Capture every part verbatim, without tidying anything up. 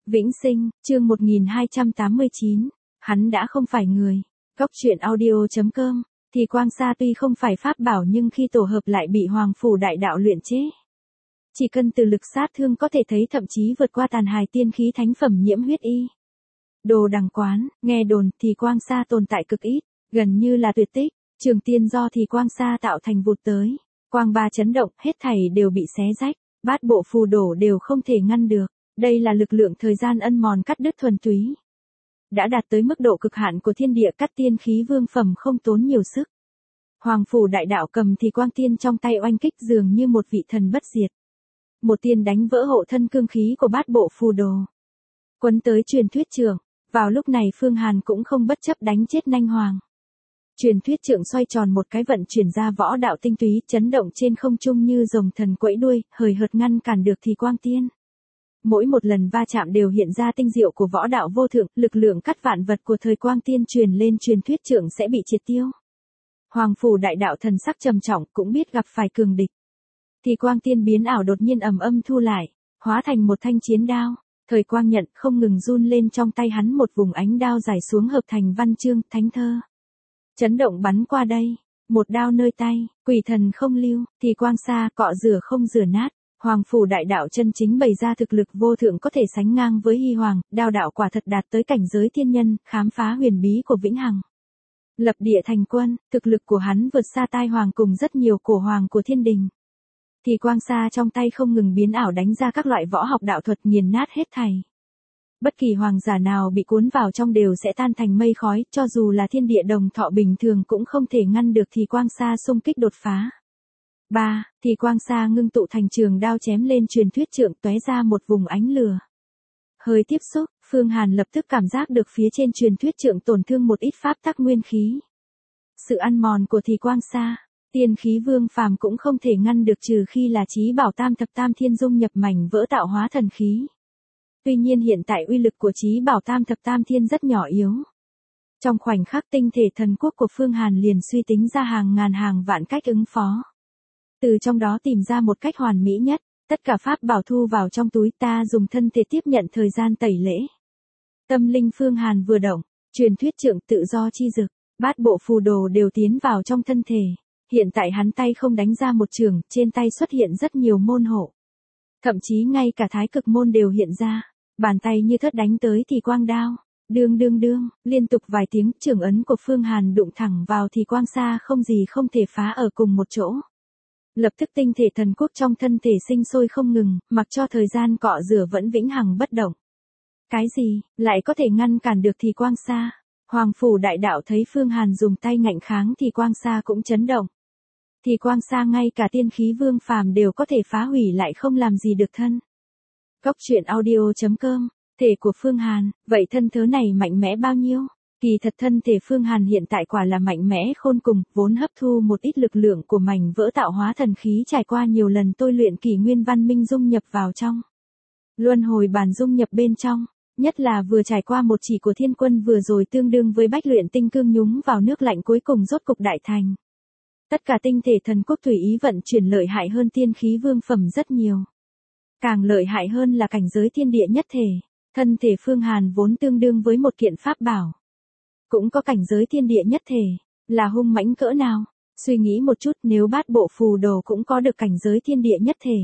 Vĩnh Sinh, chương một nghìn hai trăm tám mươi chín, hắn đã không phải người. Góc truyện audio chấm com, thì Quang Sa tuy không phải pháp bảo nhưng khi tổ hợp lại bị Hoàng Phủ Đại Đạo luyện chế. Chỉ cần từ lực sát thương có thể thấy thậm chí vượt qua tàn hài tiên khí thánh phẩm nhiễm huyết y. Đồ Đằng Quán, nghe đồn thì Quang Sa tồn tại cực ít, gần như là tuyệt tích, trường tiên do thì Quang Sa tạo thành vụt tới. Quang ba chấn động, hết thảy đều bị xé rách, bát bộ phù đổ đều không thể ngăn được. Đây là lực lượng thời gian ân mòn cắt đứt thuần túy. Đã đạt tới mức độ cực hạn của thiên địa cắt tiên khí vương phẩm không tốn nhiều sức. Hoàng Phủ Đại Đạo cầm thì quang tiên trong tay oanh kích dường như một vị thần bất diệt. Một tiên đánh vỡ hộ thân cương khí của bát bộ phù đồ. Quấn tới truyền thuyết trưởng, vào lúc này Phương Hàn cũng không bất chấp đánh chết Nanh Hoàng. Truyền thuyết trưởng xoay tròn một cái vận chuyển ra võ đạo tinh túy chấn động trên không trung như rồng thần quẫy đuôi, hời hợt ngăn cản được thì quang tiên. Mỗi một lần va chạm đều hiện ra tinh diệu của võ đạo vô thượng, lực lượng cắt vạn vật của thời quang tiên truyền lên truyền thuyết trưởng sẽ bị triệt tiêu. Hoàng Phủ Đại Đạo thần sắc trầm trọng cũng biết gặp phải cường địch. Thì quang tiên biến ảo đột nhiên ầm âm thu lại, hóa thành một thanh chiến đao, thời quang nhận không ngừng run lên trong tay hắn một vùng ánh đao dài xuống hợp thành văn chương, thánh thơ. Chấn động bắn qua đây, một đao nơi tay, quỷ thần không lưu, thì quang sa cọ rửa không rửa nát. Hoàng Phủ Đại Đạo chân chính bày ra thực lực vô thượng có thể sánh ngang với Hy Hoàng, đao đạo quả thật đạt tới cảnh giới thiên nhân, khám phá huyền bí của vĩnh hằng. Lập địa thành quân, thực lực của hắn vượt xa tai hoàng cùng rất nhiều cổ hoàng của thiên đình. Thì quang sa trong tay không ngừng biến ảo đánh ra các loại võ học đạo thuật nghiền nát hết thảy. Bất kỳ hoàng giả nào bị cuốn vào trong đều sẽ tan thành mây khói, cho dù là thiên địa đồng thọ bình thường cũng không thể ngăn được thì quang sa xung kích đột phá. ba. Thì quang sa ngưng tụ thành trường đao chém lên truyền thuyết trượng tóe ra một vùng ánh lửa. Hơi tiếp xúc, Phương Hàn lập tức cảm giác được phía trên truyền thuyết trượng tổn thương một ít pháp tắc nguyên khí. Sự ăn mòn của thì quang sa, tiên khí vương phàm cũng không thể ngăn được trừ khi là chí bảo tam thập tam thiên dung nhập mảnh vỡ tạo hóa thần khí. Tuy nhiên hiện tại uy lực của chí bảo tam thập tam thiên rất nhỏ yếu. Trong khoảnh khắc tinh thể thần quốc của Phương Hàn liền suy tính ra hàng ngàn hàng vạn cách ứng phó. Từ trong đó tìm ra một cách hoàn mỹ nhất, tất cả pháp bảo thu vào trong túi ta dùng thân thể tiếp nhận thời gian tẩy lễ. Tâm linh Phương Hàn vừa động, truyền thuyết trượng tự do chi dực, bát bộ phù đồ đều tiến vào trong thân thể. Hiện tại hắn tay không đánh ra một trường, trên tay xuất hiện rất nhiều môn hộ. Thậm chí ngay cả thái cực môn đều hiện ra, bàn tay như thất đánh tới thì quang đao. Đương đương đương, liên tục vài tiếng trường ấn của Phương Hàn đụng thẳng vào thì quang sa không gì không thể phá ở cùng một chỗ. Lập tức tinh thể thần quốc trong thân thể sinh sôi không ngừng, mặc cho thời gian cọ rửa vẫn vĩnh hằng bất động. Cái gì, lại có thể ngăn cản được thì quang sa? Hoàng Phủ Đại Đạo thấy Phương Hàn dùng tay ngạnh kháng thì quang sa cũng chấn động. Thì quang sa ngay cả tiên khí vương phàm đều có thể phá hủy lại không làm gì được thân. Góc truyện audio chấm com, thể của Phương Hàn, vậy thân thớ này mạnh mẽ bao nhiêu? Kỳ thật thân thể Phương Hàn hiện tại quả là mạnh mẽ khôn cùng, vốn hấp thu một ít lực lượng của mảnh vỡ tạo hóa thần khí trải qua nhiều lần tôi luyện kỷ nguyên văn minh dung nhập vào trong. Luân hồi bản dung nhập bên trong, nhất là vừa trải qua một chỉ của thiên quân vừa rồi tương đương với bách luyện tinh cương nhúng vào nước lạnh cuối cùng rốt cục đại thành. Tất cả tinh thể thần quốc tùy ý vận chuyển lợi hại hơn tiên khí vương phẩm rất nhiều. Càng lợi hại hơn là cảnh giới thiên địa nhất thể, thân thể Phương Hàn vốn tương đương với một kiện pháp bảo. Cũng có cảnh giới thiên địa nhất thể, là hung mãnh cỡ nào, suy nghĩ một chút nếu bát bộ phù đồ cũng có được cảnh giới thiên địa nhất thể.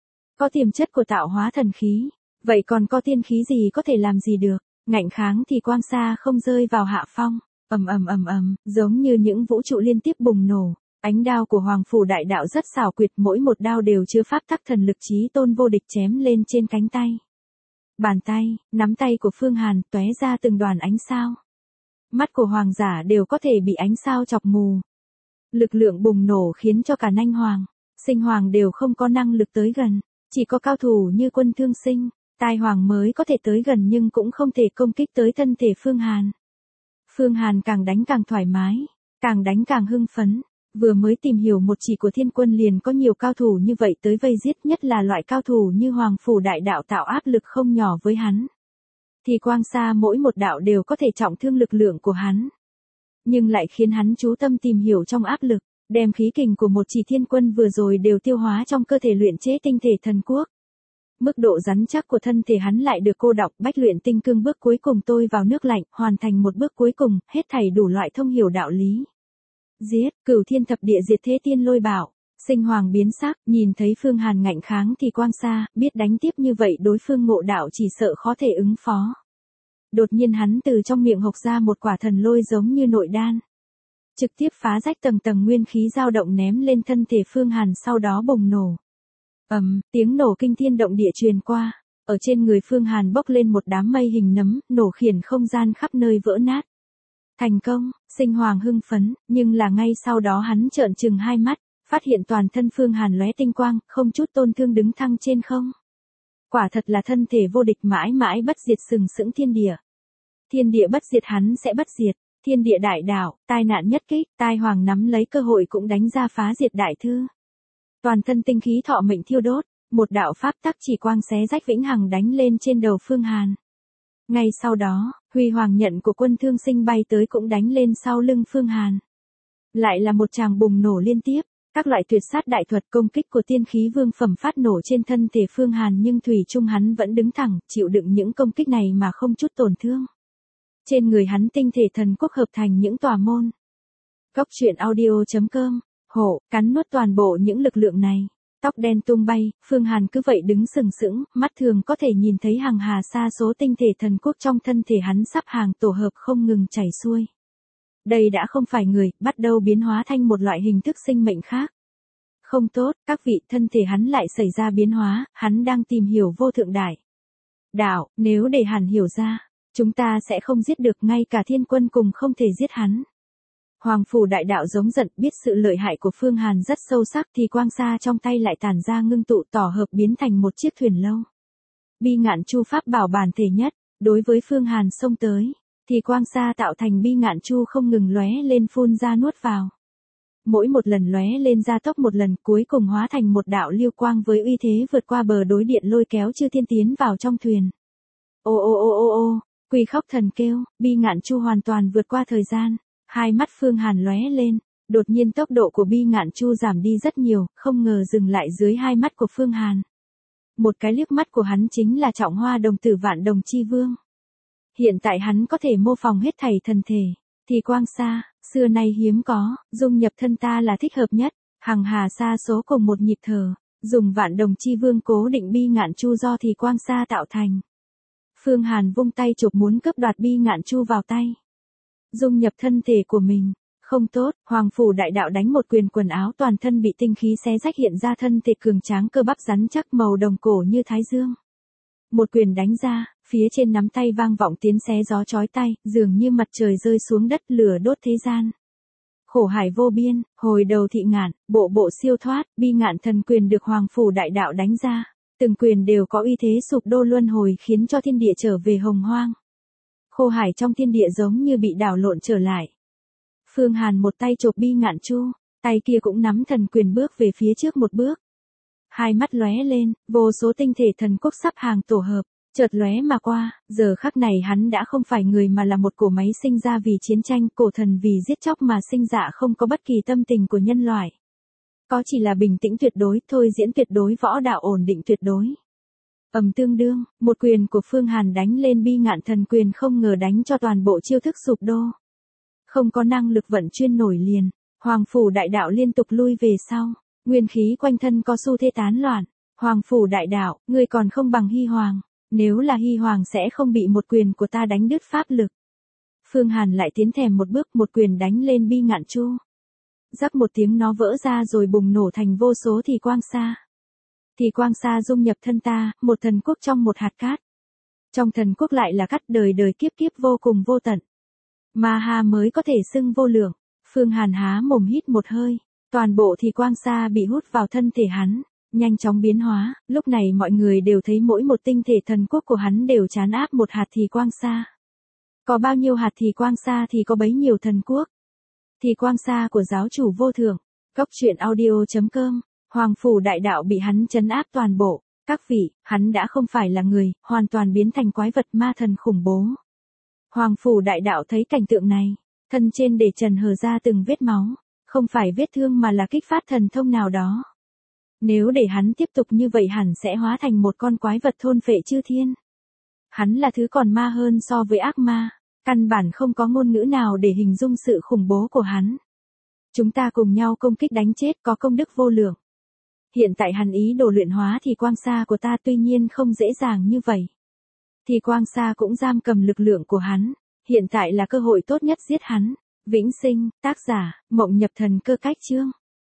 Có tiềm chất của tạo hóa thần khí, vậy còn có tiên khí gì có thể làm gì được, ngạnh kháng thì quang sa không rơi vào hạ phong, ầm ầm ầm ầm, giống như những vũ trụ liên tiếp bùng nổ, ánh đao của Hoàng Phủ Đại Đạo rất xảo quyệt mỗi một đao đều chứa pháp tắc thần lực chí tôn vô địch chém lên trên cánh tay. Bàn tay, nắm tay của Phương Hàn tóe ra từng đoàn ánh sao. Mắt của hoàng giả đều có thể bị ánh sao chọc mù. Lực lượng bùng nổ khiến cho cả Nanh Hoàng, Sinh Hoàng đều không có năng lực tới gần, chỉ có cao thủ như Quân Thương Sinh, Tai Hoàng mới có thể tới gần nhưng cũng không thể công kích tới thân thể Phương Hàn. Phương Hàn càng đánh càng thoải mái, càng đánh càng hưng phấn, vừa mới tìm hiểu một chỉ của thiên quân liền có nhiều cao thủ như vậy tới vây giết, nhất là loại cao thủ như Hoàng Phủ Đại Đạo tạo áp lực không nhỏ với hắn. Thì quang sa mỗi một đạo đều có thể trọng thương lực lượng của hắn. Nhưng lại khiến hắn chú tâm tìm hiểu trong áp lực, đem khí kình của một chỉ thiên quân vừa rồi đều tiêu hóa trong cơ thể luyện chế tinh thể thần quốc. Mức độ rắn chắc của thân thể hắn lại được cô đọc bách luyện tinh cương bước cuối cùng tôi vào nước lạnh, hoàn thành một bước cuối cùng, hết thảy đủ loại thông hiểu đạo lý. Giết, cửu thiên thập địa diệt thế tiên lôi bảo. Sinh Hoàng biến sắc, nhìn thấy Phương Hàn ngạnh kháng thì Quang Sa, biết đánh tiếp như vậy đối phương ngộ đạo chỉ sợ khó thể ứng phó. Đột nhiên hắn từ trong miệng hộc ra một quả thần lôi giống như nội đan. Trực tiếp phá rách tầng tầng nguyên khí dao động ném lên thân thể Phương Hàn sau đó bùng nổ. Ầm, tiếng nổ kinh thiên động địa truyền qua, ở trên người Phương Hàn bốc lên một đám mây hình nấm, nổ khiển không gian khắp nơi vỡ nát. Thành công, Sinh Hoàng hưng phấn, nhưng là ngay sau đó hắn trợn trừng hai mắt, phát hiện toàn thân Phương Hàn lóe tinh quang, không chút tổn thương đứng thăng trên không. Quả thật là thân thể vô địch mãi mãi bất diệt sừng sững thiên địa. Thiên địa bất diệt hắn sẽ bất diệt, thiên địa đại đạo, tai nạn nhất kích, tai hoàng nắm lấy cơ hội cũng đánh ra phá diệt đại thư. Toàn thân tinh khí thọ mệnh thiêu đốt, một đạo pháp tắc chỉ quang xé rách vĩnh hằng đánh lên trên đầu Phương Hàn. Ngay sau đó, huy hoàng nhận của Quân Thương Sinh bay tới cũng đánh lên sau lưng Phương Hàn. Lại là một tràng bùng nổ liên tiếp, các loại tuyệt sát đại thuật công kích của tiên khí vương phẩm phát nổ trên thân thể Phương Hàn nhưng thủy chung hắn vẫn đứng thẳng, chịu đựng những công kích này mà không chút tổn thương. Trên người hắn tinh thể thần quốc hợp thành những tòa môn. Góc truyện audio chấm com, hộ, cắn nuốt toàn bộ những lực lượng này. Tóc đen tung bay, Phương Hàn cứ vậy đứng sừng sững, mắt thường có thể nhìn thấy hàng hà sa số tinh thể thần quốc trong thân thể hắn sắp hàng tổ hợp không ngừng chảy xuôi. Đây đã không phải người, bắt đầu biến hóa thành một loại hình thức sinh mệnh khác. Không tốt, các vị, thân thể hắn lại xảy ra biến hóa, hắn đang tìm hiểu vô thượng đại đạo, nếu để Hàn hiểu ra, chúng ta sẽ không giết được, ngay cả thiên quân cùng không thể giết hắn. Hoàng phủ đại đạo giống giận, biết sự lợi hại của Phương Hàn rất sâu sắc thì quang sa trong tay lại tản ra ngưng tụ tỏ hợp biến thành một chiếc thuyền lâu. Bi ngạn chu pháp bảo bản thể nhất, đối với Phương Hàn xông tới, thì quang sa tạo thành bi ngạn chu không ngừng lóe lên phun ra nuốt vào. Mỗi một lần lóe lên gia tốc một lần, cuối cùng hóa thành một đạo lưu quang với uy thế vượt qua bờ đối điện lôi kéo chư thiên tiến vào trong thuyền. Ô ô ô ô ô, quỳ khóc thần kêu, bi ngạn chu hoàn toàn vượt qua thời gian. Hai mắt Phương Hàn lóe lên, đột nhiên tốc độ của bi ngạn chu giảm đi rất nhiều, không ngờ dừng lại dưới hai mắt của Phương Hàn. Một cái liếc mắt của hắn chính là trọng hoa đồng tử vạn đồng chi vương. Hiện tại hắn có thể mô phỏng hết thảy thần thể, thì quang sa, xưa nay hiếm có, dung nhập thân ta là thích hợp nhất, hằng hà sa số cùng một nhịp thở, dùng vạn đồng chi vương cố định bi ngạn chu do thì quang sa tạo thành. Phương Hàn vung tay chụp muốn cướp đoạt bi ngạn chu vào tay. Dung nhập thân thể của mình, không tốt, Hoàng phủ đại đạo đánh một quyền, quần áo toàn thân bị tinh khí xé rách, hiện ra thân thể cường tráng cơ bắp rắn chắc màu đồng cổ như thái dương. Một quyền đánh ra, phía trên nắm tay vang vọng tiếng xé gió chói tai, dường như mặt trời rơi xuống đất lửa đốt thế gian. Khổ hải vô biên, hồi đầu thị ngạn, bộ bộ siêu thoát, bi ngạn thần quyền được Hoàng phủ đại đạo đánh ra, từng quyền đều có uy thế sụp đô luân hồi khiến cho thiên địa trở về hồng hoang. Khô hải trong thiên địa giống như bị đảo lộn trở lại. Phương Hàn một tay chộp bi ngạn chu, tay kia cũng nắm thần quyền bước về phía trước một bước. Hai mắt lóe lên, vô số tinh thể thần quốc sắp hàng tổ hợp, chợt lóe mà qua, giờ khắc này hắn đã không phải người mà là một cổ máy sinh ra vì chiến tranh, cổ thần vì giết chóc mà sinh dạ, không có bất kỳ tâm tình của nhân loại. Có chỉ là bình tĩnh tuyệt đối, thôi diễn tuyệt đối, võ đạo ổn định tuyệt đối. Ầm, tương đương, một quyền của Phương Hàn đánh lên bi ngạn thần quyền không ngờ đánh cho toàn bộ chiêu thức sụp đổ. Không có năng lực vận chuyên nổi liền, Hoàng phủ đại đạo liên tục lui về sau, nguyên khí quanh thân có xu thế tán loạn. Hoàng phủ đại đạo, ngươi còn không bằng Hy Hoàng, nếu là Hy Hoàng sẽ không bị một quyền của ta đánh đứt pháp lực. Phương Hàn lại tiến thèm một bước, một quyền đánh lên bi ngạn chu. Rắc một tiếng nó vỡ ra rồi bùng nổ thành vô số thì quang sa. Thì quang sa dung nhập thân ta, một thần quốc trong một hạt cát. Trong thần quốc lại là cát đời đời kiếp kiếp vô cùng vô tận. Ma ha mới có thể xưng vô lượng. Phương Hàn há mồm hít một hơi, toàn bộ thì quang sa bị hút vào thân thể hắn, nhanh chóng biến hóa. Lúc này mọi người đều thấy mỗi một tinh thể thần quốc của hắn đều trán áp một hạt thì quang sa. Có bao nhiêu hạt thì quang sa thì có bấy nhiêu thần quốc. Thì quang sa của giáo chủ vô thượng. Góc truyện audio chấm com. Hoàng phủ đại đạo bị hắn trấn áp toàn bộ. Các vị, hắn đã không phải là người, hoàn toàn biến thành quái vật ma thần khủng bố. Hoàng phủ đại đạo thấy cảnh tượng này, thân trên để trần hở ra từng vết máu, không phải vết thương mà là kích phát thần thông nào đó. Nếu để hắn tiếp tục như vậy hẳn sẽ hóa thành một con quái vật thôn phệ chư thiên. Hắn là thứ còn ma hơn so với ác ma, căn bản không có ngôn ngữ nào để hình dung sự khủng bố của hắn. Chúng ta cùng nhau công kích đánh chết có công đức vô lượng. Hiện tại hắn ý đồ luyện hóa thì quang sa của ta tuy nhiên không dễ dàng như vậy. Thì quang sa cũng giam cầm lực lượng của hắn, hiện tại là cơ hội tốt nhất giết hắn. Vĩnh sinh, tác giả, Mộng Nhập Thần Cơ Cách Chương.